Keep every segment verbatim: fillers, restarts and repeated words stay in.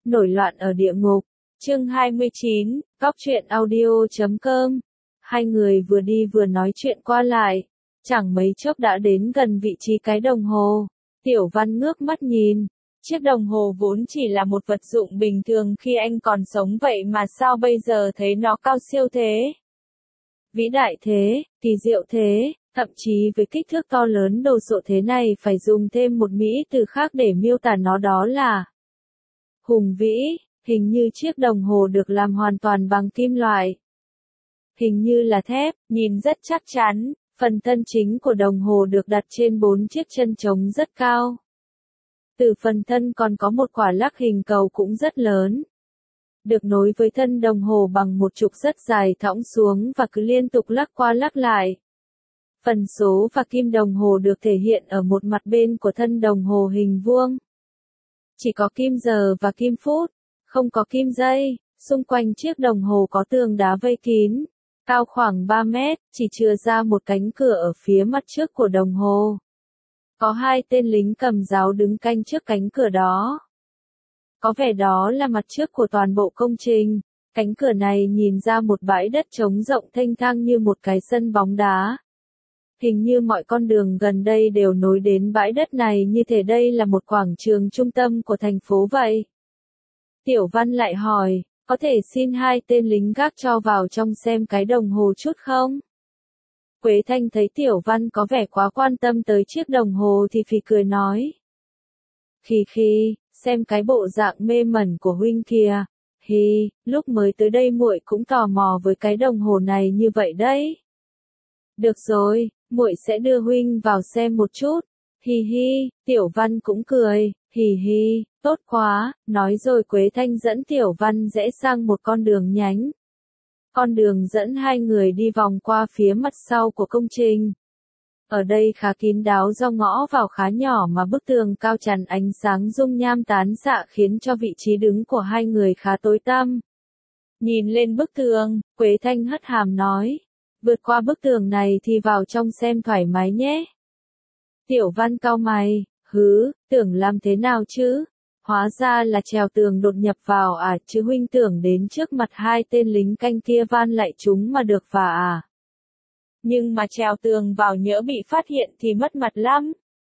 Nổi loạn ở địa ngục. Chương hai mươi chín, góc truyện audio chấm com. Hai người vừa đi vừa nói chuyện qua lại. Chẳng mấy chốc đã đến gần vị trí cái đồng hồ. Tiểu Văn ngước mắt nhìn. Chiếc đồng hồ vốn chỉ là một vật dụng bình thường khi anh còn sống, vậy mà sao bây giờ thấy nó cao siêu thế? Vĩ đại thế, kỳ diệu thế, thậm chí với kích thước to lớn đồ sộ thế này phải dùng thêm một mỹ từ khác để miêu tả nó, đó là hùng vĩ. Hình như chiếc đồng hồ được làm hoàn toàn bằng kim loại. Hình như là thép, nhìn rất chắc chắn. Phần thân chính của đồng hồ được đặt trên bốn chiếc chân trống rất cao. Từ phần thân còn có một quả lắc hình cầu cũng rất lớn. Được nối với thân đồng hồ bằng một trục rất dài thõng xuống và cứ liên tục lắc qua lắc lại. Phần số và kim đồng hồ được thể hiện ở một mặt bên của thân đồng hồ hình vuông. Chỉ có kim giờ và kim phút, không có kim giây. Xung quanh chiếc đồng hồ có tường đá vây kín, cao khoảng ba mét, chỉ chừa ra một cánh cửa ở phía mặt trước của đồng hồ. Có hai tên lính cầm giáo đứng canh trước cánh cửa đó. Có vẻ đó là mặt trước của toàn bộ công trình. Cánh cửa này nhìn ra một bãi đất trống rộng thênh thang như một cái sân bóng đá. Hình như mọi con đường gần đây đều nối đến bãi đất này, như thể đây là một quảng trường trung tâm của thành phố vậy. Tiểu Văn lại hỏi, có thể xin hai tên lính gác cho vào trong xem cái đồng hồ chút không? Quế Thanh thấy Tiểu Văn có vẻ quá quan tâm tới chiếc đồng hồ thì phì cười nói. Khì khì, xem cái bộ dạng mê mẩn của huynh kìa. Hi, lúc mới tới đây muội cũng tò mò với cái đồng hồ này như vậy đấy. Được rồi, muội sẽ đưa huynh vào xem một chút. Hi hi, Tiểu Văn cũng cười. Hì hì, tốt quá, nói rồi Quế Thanh dẫn Tiểu Văn rẽ sang một con đường nhánh. Con đường dẫn hai người đi vòng qua phía mặt sau của công trình. Ở đây khá kín đáo do ngõ vào khá nhỏ mà bức tường cao chắn ánh sáng dung nham tán xạ khiến cho vị trí đứng của hai người khá tối tăm. Nhìn lên bức tường, Quế Thanh hất hàm nói, vượt qua bức tường này thì vào trong xem thoải mái nhé. Tiểu Văn cau mày. Hứ, tưởng làm thế nào chứ? Hóa ra là trèo tường đột nhập vào à, chứ huynh tưởng đến trước mặt hai tên lính canh kia van lại chúng mà được và à? Nhưng mà trèo tường vào nhỡ bị phát hiện thì mất mặt lắm.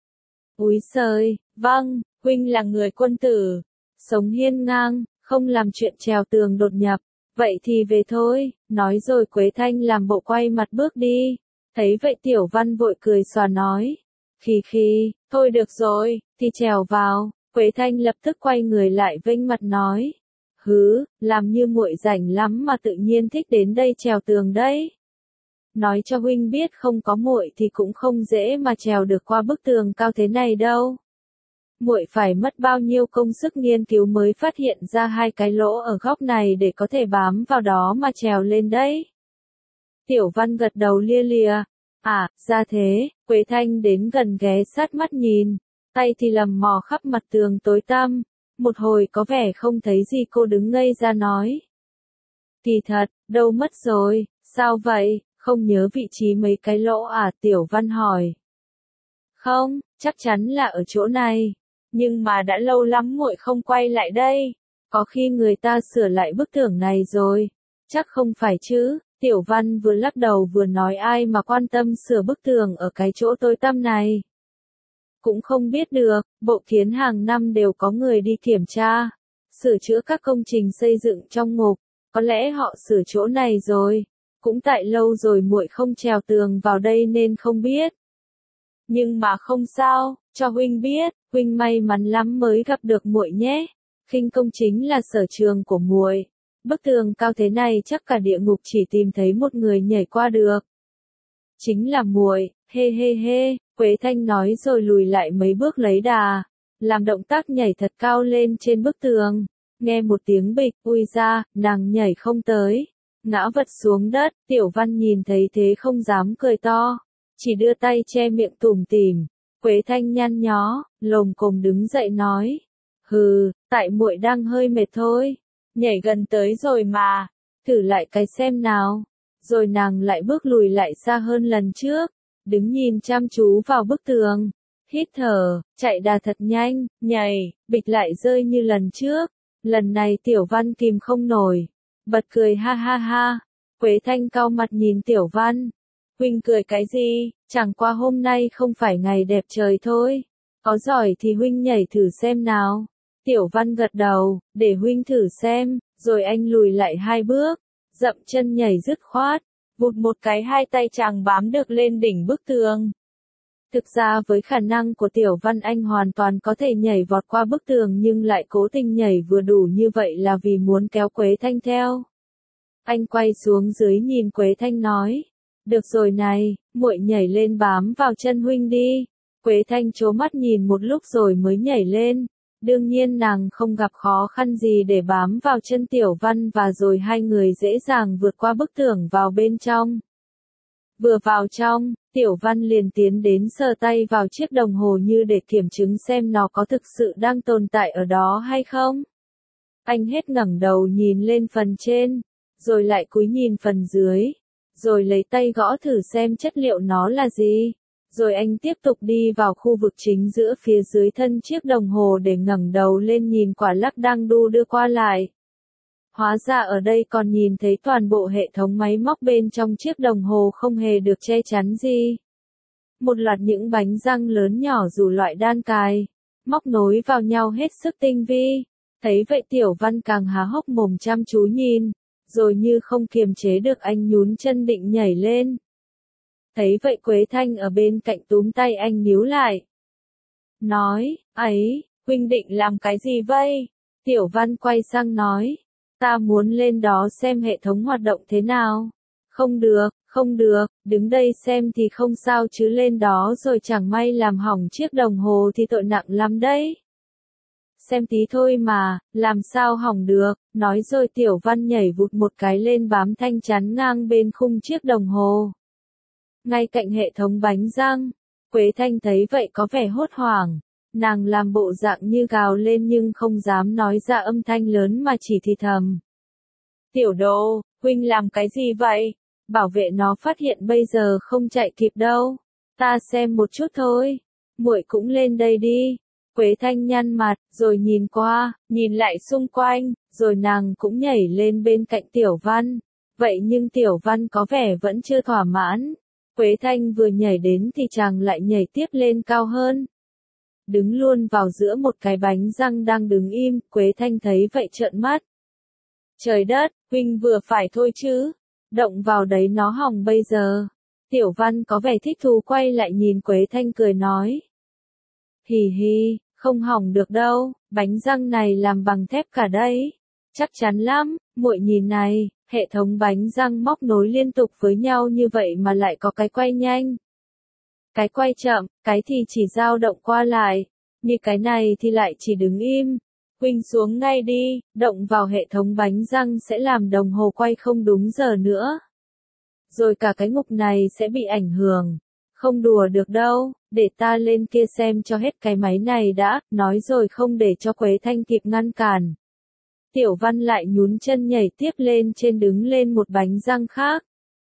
Úi giời, vâng, huynh là người quân tử, sống hiên ngang, không làm chuyện trèo tường đột nhập, vậy thì về thôi, nói rồi Quế Thanh làm bộ quay mặt bước đi. Thấy vậy Tiểu Văn vội cười xòa nói. Khì khì, thôi được rồi, thì trèo vào. Quế Thanh lập tức quay người lại vênh mặt nói. Hứ, làm như muội rảnh lắm mà tự nhiên thích đến đây trèo tường đấy. Nói cho huynh biết không có muội thì cũng không dễ mà trèo được qua bức tường cao thế này đâu. Muội phải mất bao nhiêu công sức nghiên cứu mới phát hiện ra hai cái lỗ ở góc này để có thể bám vào đó mà trèo lên đấy. Tiểu Văn gật đầu lia lịa. À, ra thế. Quế Thanh đến gần ghé sát mắt nhìn, tay thì lầm mò khắp mặt tường tối tăm. Một hồi có vẻ không thấy gì cô đứng ngây ra nói. Kỳ thật, đâu mất rồi, sao vậy, không nhớ vị trí mấy cái lỗ à? Tiểu Văn hỏi. Không, chắc chắn là ở chỗ này. Nhưng mà đã lâu lắm muội không quay lại đây. Có khi người ta sửa lại bức tường này rồi. Chắc không phải chứ. Tiểu Văn vừa lắc đầu vừa nói, ai mà quan tâm sửa bức tường ở cái chỗ tối tăm này. Cũng không biết được, Bộ Kiến hàng năm đều có người đi kiểm tra, sửa chữa các công trình xây dựng trong ngục, có lẽ họ sửa chỗ này rồi. Cũng tại lâu rồi muội không trèo tường vào đây nên không biết. Nhưng mà không sao, cho huynh biết, huynh may mắn lắm mới gặp được muội nhé. Khinh công chính là sở trường của muội. Bức tường cao thế này chắc cả địa ngục chỉ tìm thấy một người nhảy qua được. Chính là muội, hê hê hê, Quế Thanh nói rồi lùi lại mấy bước lấy đà, làm động tác nhảy thật cao lên trên bức tường. Nghe một tiếng bịch, ui ra, nàng nhảy không tới, ngã vật xuống đất. Tiểu Văn nhìn thấy thế không dám cười to, chỉ đưa tay che miệng tủm tỉm. Quế Thanh nhăn nhó, lồm cồm đứng dậy nói, hừ, tại muội đang hơi mệt thôi. Nhảy gần tới rồi mà, thử lại cái xem nào. Rồi nàng lại bước lùi lại xa hơn lần trước, đứng nhìn chăm chú vào bức tường, hít thở, chạy đà thật nhanh, nhảy, bịch lại rơi như lần trước. Lần này Tiểu Văn kìm không nổi, bật cười ha ha ha. Quế Thanh cau mặt nhìn Tiểu Văn. Huynh cười cái gì, chẳng qua hôm nay không phải ngày đẹp trời thôi. Có giỏi thì huynh nhảy thử xem nào. Tiểu Văn gật đầu, để huynh thử xem, rồi anh lùi lại hai bước, dậm chân nhảy dứt khoát, vụt một cái hai tay chàng bám được lên đỉnh bức tường. Thực ra với khả năng của Tiểu Văn anh hoàn toàn có thể nhảy vọt qua bức tường nhưng lại cố tình nhảy vừa đủ như vậy là vì muốn kéo Quế Thanh theo. Anh quay xuống dưới nhìn Quế Thanh nói, được rồi này, muội nhảy lên bám vào chân huynh đi. Quế Thanh trố mắt nhìn một lúc rồi mới nhảy lên. Đương nhiên nàng không gặp khó khăn gì để bám vào chân Tiểu Văn và rồi hai người dễ dàng vượt qua bức tường vào bên trong. Vừa vào trong, Tiểu Văn liền tiến đến sờ tay vào chiếc đồng hồ như để kiểm chứng xem nó có thực sự đang tồn tại ở đó hay không. Anh hết ngẩng đầu nhìn lên phần trên, rồi lại cúi nhìn phần dưới, rồi lấy tay gõ thử xem chất liệu nó là gì. Rồi anh tiếp tục đi vào khu vực chính giữa phía dưới thân chiếc đồng hồ để ngẩng đầu lên nhìn quả lắc đang đu đưa qua lại. Hóa ra ở đây còn nhìn thấy toàn bộ hệ thống máy móc bên trong chiếc đồng hồ không hề được che chắn gì. Một loạt những bánh răng lớn nhỏ dù loại đan cài, móc nối vào nhau hết sức tinh vi. Thấy vậy Tiểu Văn càng há hốc mồm chăm chú nhìn, rồi như không kiềm chế được anh nhún chân định nhảy lên. Thấy vậy Quế Thanh ở bên cạnh túm tay anh níu lại. Nói, ấy, huynh định làm cái gì vậy? Tiểu Văn quay sang nói, ta muốn lên đó xem hệ thống hoạt động thế nào. Không được, không được, đứng đây xem thì không sao chứ lên đó rồi chẳng may làm hỏng chiếc đồng hồ thì tội nặng lắm đấy. Xem tí thôi mà, làm sao hỏng được, nói rồi Tiểu Văn nhảy vụt một cái lên bám thanh chắn ngang bên khung chiếc đồng hồ. Ngay cạnh hệ thống bánh răng, Quế Thanh thấy vậy có vẻ hốt hoảng, nàng làm bộ dạng như gào lên nhưng không dám nói ra âm thanh lớn mà chỉ thì thầm. Tiểu Đồ, huynh làm cái gì vậy? Bảo vệ nó phát hiện bây giờ không chạy kịp đâu. Ta xem một chút thôi. Muội cũng lên đây đi. Quế Thanh nhăn mặt, rồi nhìn qua, nhìn lại xung quanh, rồi nàng cũng nhảy lên bên cạnh Tiểu Văn. Vậy nhưng Tiểu Văn có vẻ vẫn chưa thỏa mãn. Quế Thanh vừa nhảy đến thì chàng lại nhảy tiếp lên cao hơn. Đứng luôn vào giữa một cái bánh răng đang đứng im, Quế Thanh thấy vậy trợn mắt. Trời đất, huynh vừa phải thôi chứ. Động vào đấy nó hỏng bây giờ. Tiểu Văn có vẻ thích thú quay lại nhìn Quế Thanh cười nói. Hì hì, không hỏng được đâu, bánh răng này làm bằng thép cả đấy. Chắc chắn lắm, muội nhìn này, hệ thống bánh răng móc nối liên tục với nhau như vậy mà lại có cái quay nhanh. Cái quay chậm, cái thì chỉ dao động qua lại, như cái này thì lại chỉ đứng im. Huynh xuống ngay đi, động vào hệ thống bánh răng sẽ làm đồng hồ quay không đúng giờ nữa. Rồi cả cái ngục này sẽ bị ảnh hưởng. Không đùa được đâu, để ta lên kia xem cho hết cái máy này đã, nói rồi không để cho Quế Thanh kịp ngăn cản. Tiểu Văn lại nhún chân nhảy tiếp lên trên đứng lên một bánh răng khác.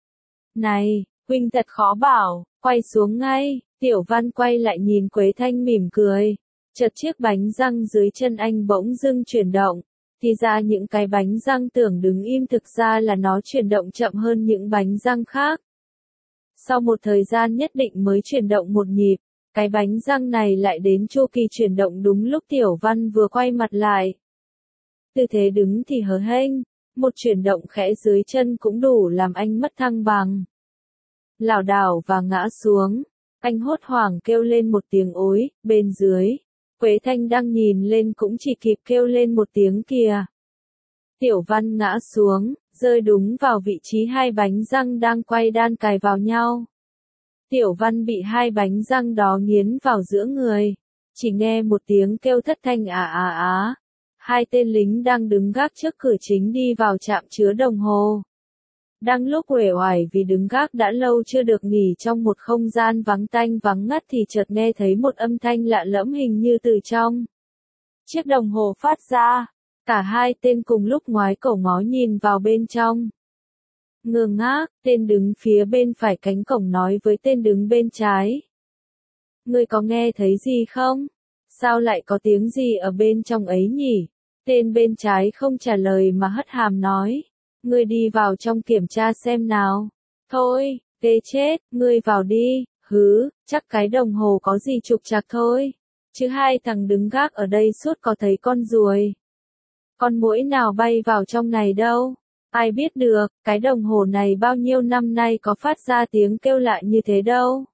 Này, huynh thật khó bảo, quay xuống ngay. Tiểu Văn quay lại nhìn Quế Thanh mỉm cười. Chợt chiếc bánh răng dưới chân anh bỗng dưng chuyển động. Thì ra những cái bánh răng tưởng đứng im thực ra là nó chuyển động chậm hơn những bánh răng khác. Sau một thời gian nhất định mới chuyển động một nhịp, cái bánh răng này lại đến chu kỳ chuyển động đúng lúc Tiểu Văn vừa quay mặt lại. Tư thế đứng thì hớ hênh, một chuyển động khẽ dưới chân cũng đủ làm anh mất thăng bằng. Lảo đảo và ngã xuống, anh hốt hoảng kêu lên một tiếng ối, bên dưới. Quế Thanh đang nhìn lên cũng chỉ kịp kêu lên một tiếng kìa. Tiểu Văn ngã xuống, rơi đúng vào vị trí hai bánh răng đang quay đan cài vào nhau. Tiểu Văn bị hai bánh răng đó nghiến vào giữa người. Chỉ nghe một tiếng kêu thất thanh à à á. Hai tên lính đang đứng gác trước cửa chính đi vào trạm chứa đồng hồ. Đang lúc uể oải vì đứng gác đã lâu chưa được nghỉ trong một không gian vắng tanh vắng ngắt thì chợt nghe thấy một âm thanh lạ lẫm hình như từ trong chiếc đồng hồ phát ra. Cả hai tên cùng lúc ngoái cổ ngó nhìn vào bên trong. Ngơ ngác, tên đứng phía bên phải cánh cổng nói với tên đứng bên trái. Ngươi có nghe thấy gì không? Sao lại có tiếng gì ở bên trong ấy nhỉ? Tên bên trái không trả lời mà hất hàm nói. Ngươi đi vào trong kiểm tra xem nào. Thôi, ghê chết, ngươi vào đi, hứ, chắc cái đồng hồ có gì trục trặc thôi. Chứ hai thằng đứng gác ở đây suốt có thấy con ruồi. Con muỗi nào bay vào trong này đâu. Ai biết được, cái đồng hồ này bao nhiêu năm nay có phát ra tiếng kêu lạ như thế đâu.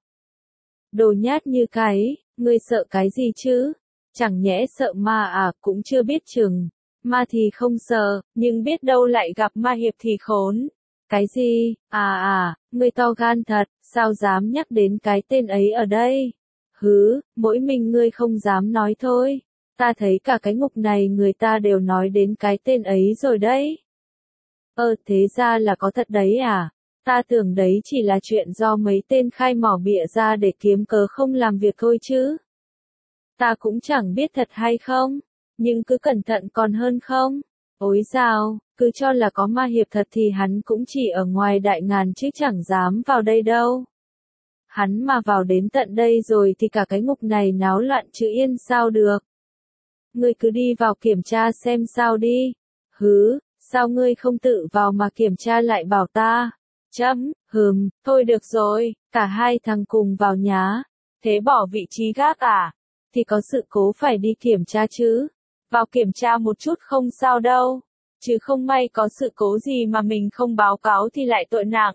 Đồ nhát như cái, ngươi sợ cái gì chứ? Chẳng nhẽ sợ ma à, cũng chưa biết chừng. Ma thì không sợ, nhưng biết đâu lại gặp ma hiệp thì khốn. Cái gì? À à, ngươi to gan thật, sao dám nhắc đến cái tên ấy ở đây? Hứ, mỗi mình ngươi không dám nói thôi. Ta thấy cả cái ngục này người ta đều nói đến cái tên ấy rồi đấy. Ơ thế ra là có thật đấy à? Ta tưởng đấy chỉ là chuyện do mấy tên khai mỏ bịa ra để kiếm cớ không làm việc thôi chứ. Ta cũng chẳng biết thật hay không, nhưng cứ cẩn thận còn hơn không. Ôi dào, cứ cho là có ma hiệp thật thì hắn cũng chỉ ở ngoài đại ngàn chứ chẳng dám vào đây đâu. Hắn mà vào đến tận đây rồi thì cả cái ngục này náo loạn chứ yên sao được. Ngươi cứ đi vào kiểm tra xem sao đi. Hứ, sao ngươi không tự vào mà kiểm tra lại bảo ta? Chấm, hừm, thôi được rồi, cả hai thằng cùng vào nhá. Thế bỏ vị trí gác à? Thì có sự cố phải đi kiểm tra chứ. Vào kiểm tra một chút không sao đâu. Chứ không may có sự cố gì mà mình không báo cáo thì lại tội nặng.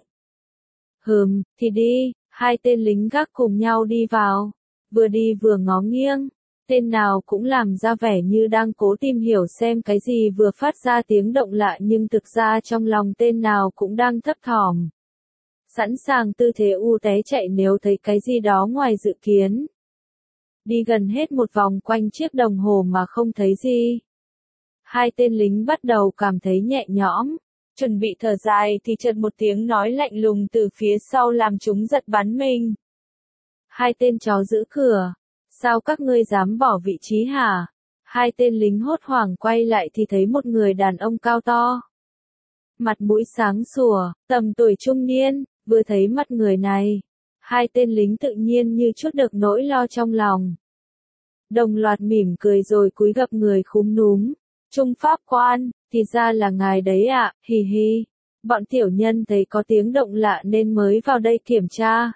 Hừm, thì đi, hai tên lính gác cùng nhau đi vào. Vừa đi vừa ngó nghiêng. Tên nào cũng làm ra vẻ như đang cố tìm hiểu xem cái gì vừa phát ra tiếng động lạ nhưng thực ra trong lòng tên nào cũng đang thấp thỏm. Sẵn sàng tư thế u té chạy nếu thấy cái gì đó ngoài dự kiến. Đi gần hết một vòng quanh chiếc đồng hồ mà không thấy gì. Hai tên lính bắt đầu cảm thấy nhẹ nhõm. Chuẩn bị thở dài thì chợt một tiếng nói lạnh lùng từ phía sau làm chúng giật bắn mình. Hai tên chó giữ cửa. Sao các ngươi dám bỏ vị trí hả? Hai tên lính hốt hoảng quay lại thì thấy một người đàn ông cao to. Mặt mũi sáng sủa, tầm tuổi trung niên, vừa thấy mặt người này. Hai tên lính tự nhiên như trút được nỗi lo trong lòng. Đồng loạt mỉm cười rồi cúi gập người khúm núm. Trung pháp quan, thì ra là ngài đấy ạ, à, hì hì. Bọn tiểu nhân thấy có tiếng động lạ nên mới vào đây kiểm tra.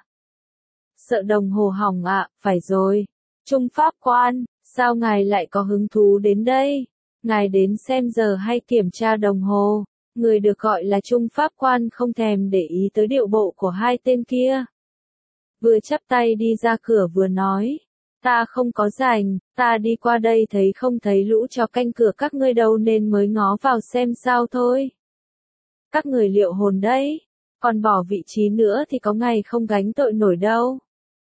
Sợ đồng hồ hỏng ạ, à, phải rồi. Trung pháp quan, sao ngài lại có hứng thú đến đây? Ngài đến xem giờ hay kiểm tra đồng hồ? Người được gọi là trung pháp quan không thèm để ý tới điệu bộ của hai tên kia. Vừa chắp tay đi ra cửa vừa nói. Ta không có rảnh, ta đi qua đây thấy không thấy lũ chó canh cửa các ngươi đâu nên mới ngó vào xem sao thôi. Các người liệu hồn đấy, còn bỏ vị trí nữa thì có ngày không gánh tội nổi đâu.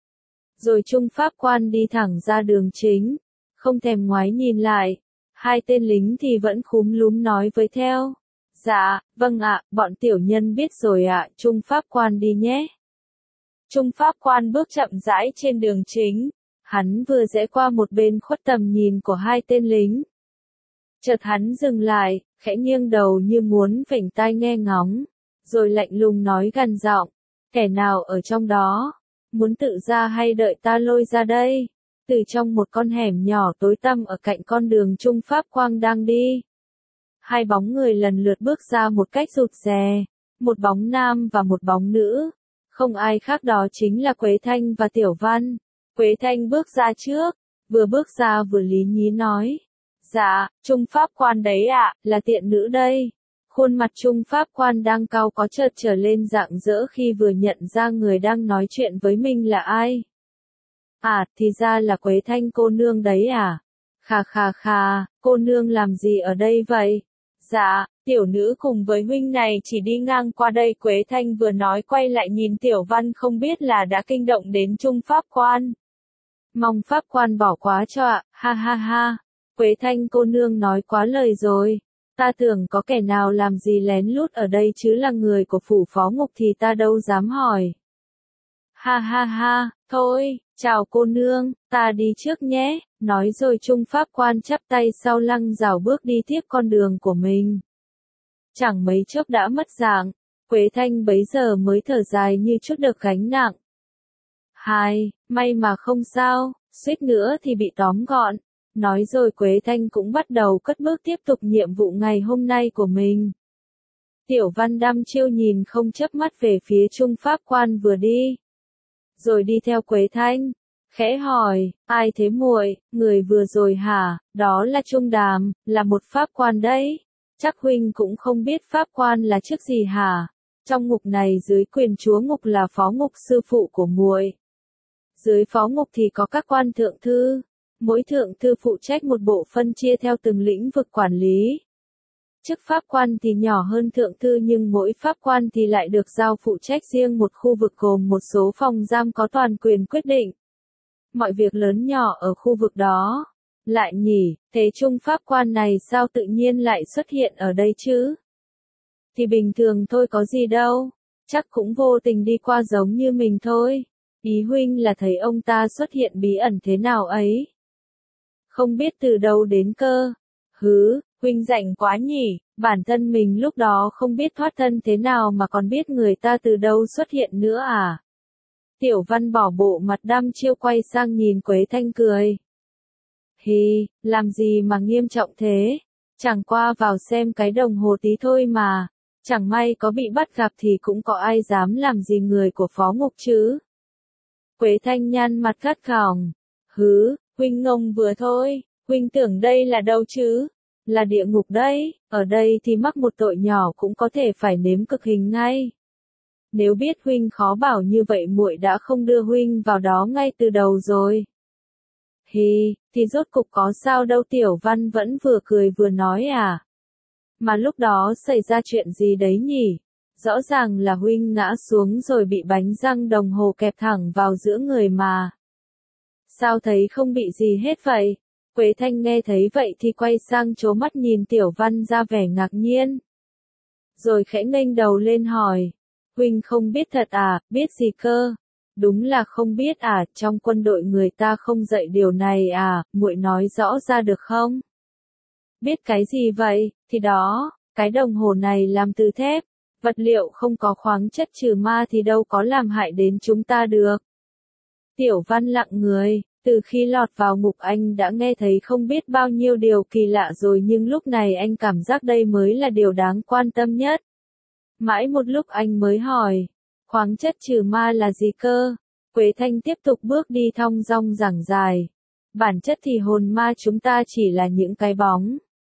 Rồi trung pháp quan đi thẳng ra đường chính, không thèm ngoái nhìn lại. Hai tên lính thì vẫn khúm núm nói với theo. Dạ, vâng ạ, bọn tiểu nhân biết rồi ạ, trung pháp quan đi nhé. Trung pháp quan bước chậm rãi trên đường chính. Hắn vừa rẽ qua một bên khuất tầm nhìn của hai tên lính. Chợt hắn dừng lại, khẽ nghiêng đầu như muốn vểnh tai nghe ngóng, rồi lạnh lùng nói gằn giọng, kẻ nào ở trong đó, muốn tự ra hay đợi ta lôi ra đây? Từ trong một con hẻm nhỏ tối tăm ở cạnh con đường Trung Pháp Quang đang đi. Hai bóng người lần lượt bước ra một cách rụt rè, một bóng nam và một bóng nữ. Không ai khác đó chính là Quế Thanh và Tiểu Văn. Quế Thanh bước ra trước, vừa bước ra vừa lý nhí nói. Dạ, Trung Pháp Quan đấy ạ, à, là tiện nữ đây. Khuôn mặt Trung Pháp Quan đang cau có chợt trở lên rạng rỡ khi vừa nhận ra người đang nói chuyện với mình là ai. À, thì ra là Quế Thanh cô nương đấy à? Khà khà khà, cô nương làm gì ở đây vậy? Dạ, tiểu nữ cùng với huynh này chỉ đi ngang qua đây. Quế Thanh vừa nói quay lại nhìn Tiểu Văn không biết là đã kinh động đến Trung Pháp Quan. Mong Pháp Quan bỏ quá cho ạ, ha ha ha. Quế Thanh cô nương nói quá lời rồi. Ta tưởng có kẻ nào làm gì lén lút ở đây chứ là người của phủ phó ngục thì ta đâu dám hỏi. Ha ha ha, thôi, chào cô nương, ta đi trước nhé. Nói rồi Trung Pháp Quan chắp tay sau lưng rảo bước đi tiếp con đường của mình. Chẳng mấy chốc đã mất dạng, Quế Thanh bấy giờ mới thở dài như chút được gánh nặng. Hai, may mà không sao, suýt nữa thì bị tóm gọn. Nói rồi Quế Thanh cũng bắt đầu cất bước tiếp tục nhiệm vụ ngày hôm nay của mình. Tiểu Văn đăm chiêu nhìn không chớp mắt về phía Trung Pháp Quan vừa đi. Rồi đi theo Quế Thanh. Khẽ hỏi, ai thế muội, người vừa rồi hả, đó là Trung Đàm, là một Pháp Quan đấy. Chắc huynh cũng không biết Pháp Quan là chức gì hả? Trong ngục này dưới quyền chúa ngục là phó ngục sư phụ của muội. Dưới phó ngục thì có các quan thượng thư. Mỗi thượng thư phụ trách một bộ phân chia theo từng lĩnh vực quản lý. Chức pháp quan thì nhỏ hơn thượng thư nhưng mỗi pháp quan thì lại được giao phụ trách riêng một khu vực gồm một số phòng giam có toàn quyền quyết định. Mọi việc lớn nhỏ ở khu vực đó. Lại nhỉ, thế Trung pháp quan này sao tự nhiên lại xuất hiện ở đây chứ? Thì bình thường thôi có gì đâu, chắc cũng vô tình đi qua giống như mình thôi. Ý huynh là thấy ông ta xuất hiện bí ẩn thế nào ấy? Không biết từ đâu đến cơ. Hứ, huynh rảnh quá nhỉ, bản thân mình lúc đó không biết thoát thân thế nào mà còn biết người ta từ đâu xuất hiện nữa à? Tiểu Văn bỏ bộ mặt đăm chiêu quay sang nhìn Quế Thanh cười. Hì, làm gì mà nghiêm trọng thế? Chẳng qua vào xem cái đồng hồ tí thôi mà. Chẳng may có bị bắt gặp thì cũng có ai dám làm gì người của phó ngục chứ? Quế Thanh nhăn mặt gắt gỏng. Hứ, huynh ngông vừa thôi, huynh tưởng đây là đâu chứ? Là địa ngục đấy, ở đây thì mắc một tội nhỏ cũng có thể phải nếm cực hình ngay. Nếu biết huynh khó bảo như vậy muội đã không đưa huynh vào đó ngay từ đầu rồi. Hì, thì rốt cục có sao đâu. Tiểu Văn vẫn vừa cười vừa nói à. Mà lúc đó xảy ra chuyện gì đấy nhỉ? Rõ ràng là huynh ngã xuống rồi bị bánh răng đồng hồ kẹp thẳng vào giữa người mà. Sao thấy không bị gì hết vậy? Quế Thanh nghe thấy vậy thì quay sang trố mắt nhìn Tiểu Văn ra vẻ ngạc nhiên. Rồi khẽ nghênh đầu lên hỏi. Huynh không biết thật à, biết gì cơ? Đúng là không biết à, trong quân đội người ta không dạy điều này à, muội nói rõ ra được không? Biết cái gì vậy? Thì đó, cái đồng hồ này làm từ thép, vật liệu không có khoáng chất trừ ma thì đâu có làm hại đến chúng ta được. Tiểu Văn lặng người, từ khi lọt vào ngục anh đã nghe thấy không biết bao nhiêu điều kỳ lạ rồi nhưng lúc này anh cảm giác đây mới là điều đáng quan tâm nhất. Mãi một lúc anh mới hỏi, khoáng chất trừ ma là gì cơ? Quế Thanh tiếp tục bước đi thong dong giảng giải. Bản chất thì hồn ma chúng ta chỉ là những cái bóng.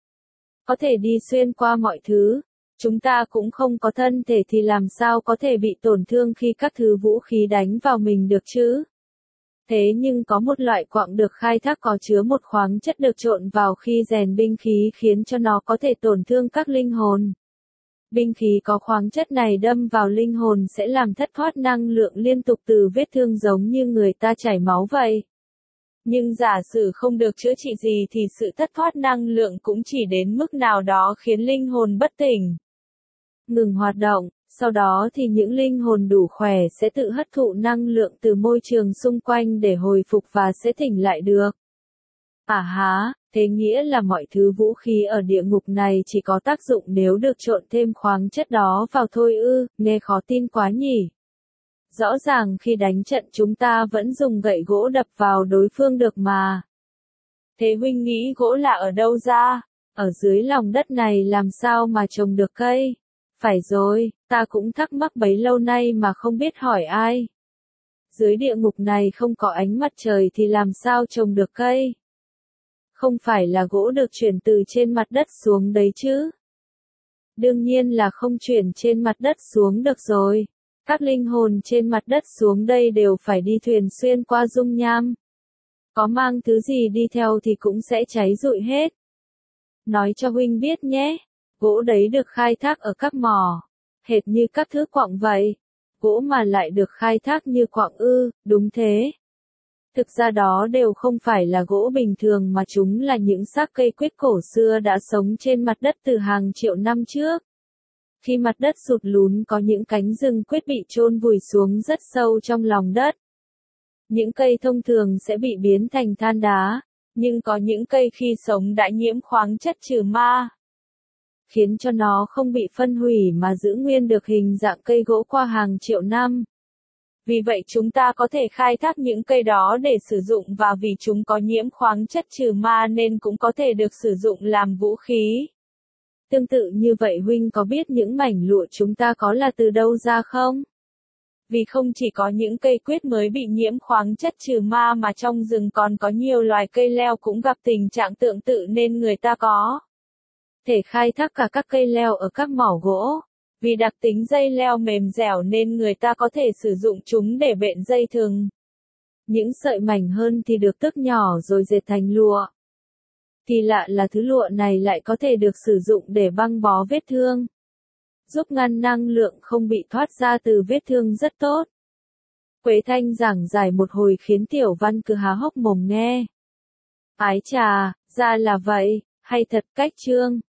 Có thể đi xuyên qua mọi thứ. Chúng ta cũng không có thân thể thì làm sao có thể bị tổn thương khi các thứ vũ khí đánh vào mình được chứ? Thế nhưng có một loại quặng được khai thác có chứa một khoáng chất được trộn vào khi rèn binh khí khiến cho nó có thể tổn thương các linh hồn. Binh khí có khoáng chất này đâm vào linh hồn sẽ làm thất thoát năng lượng liên tục từ vết thương giống như người ta chảy máu vậy. Nhưng giả sử không được chữa trị gì thì sự thất thoát năng lượng cũng chỉ đến mức nào đó khiến linh hồn bất tỉnh, ngừng hoạt động, sau đó thì những linh hồn đủ khỏe sẽ tự hấp thụ năng lượng từ môi trường xung quanh để hồi phục và sẽ tỉnh lại được. À há, thế nghĩa là mọi thứ vũ khí ở địa ngục này chỉ có tác dụng nếu được trộn thêm khoáng chất đó vào thôi ư, nghe khó tin quá nhỉ. Rõ ràng khi đánh trận chúng ta vẫn dùng gậy gỗ đập vào đối phương được mà. Thế huynh nghĩ gỗ là ở đâu ra? Ở dưới lòng đất này làm sao mà trồng được cây? Phải rồi, ta cũng thắc mắc bấy lâu nay mà không biết hỏi ai. Dưới địa ngục này không có ánh mặt trời thì làm sao trồng được cây? Không phải là gỗ được chuyển từ trên mặt đất xuống đấy chứ? Đương nhiên là không chuyển trên mặt đất xuống được rồi. Các linh hồn trên mặt đất xuống đây đều phải đi thuyền xuyên qua dung nham. Có mang thứ gì đi theo thì cũng sẽ cháy rụi hết. Nói cho huynh biết nhé, gỗ đấy được khai thác ở các mỏ, hệt như các thứ quặng vậy. Gỗ mà lại được khai thác như quặng ư, đúng thế. Thực ra đó đều không phải là gỗ bình thường mà chúng là những xác cây quyết cổ xưa đã sống trên mặt đất từ hàng triệu năm trước. Khi mặt đất sụt lún có những cánh rừng quyết bị chôn vùi xuống rất sâu trong lòng đất. Những cây thông thường sẽ bị biến thành than đá, nhưng có những cây khi sống đã nhiễm khoáng chất trừ ma, khiến cho nó không bị phân hủy mà giữ nguyên được hình dạng cây gỗ qua hàng triệu năm. Vì vậy chúng ta có thể khai thác những cây đó để sử dụng và vì chúng có nhiễm khoáng chất trừ ma nên cũng có thể được sử dụng làm vũ khí. Tương tự như vậy huynh có biết những mảnh lụa chúng ta có là từ đâu ra không? Vì không chỉ có những cây quyết mới bị nhiễm khoáng chất trừ ma mà trong rừng còn có nhiều loài cây leo cũng gặp tình trạng tương tự nên người ta có thể khai thác cả các cây leo ở các mỏ gỗ. Vì đặc tính dây leo mềm dẻo nên người ta có thể sử dụng chúng để bện dây thừng. Những sợi mảnh hơn thì được tước nhỏ rồi dệt thành lụa. Kỳ lạ là thứ lụa này lại có thể được sử dụng để băng bó vết thương, giúp ngăn năng lượng không bị thoát ra từ vết thương rất tốt. Quế Thanh giảng giải một hồi khiến Tiểu Văn cứ há hốc mồm nghe. Ái chà, ra là vậy, hay thật cách chương.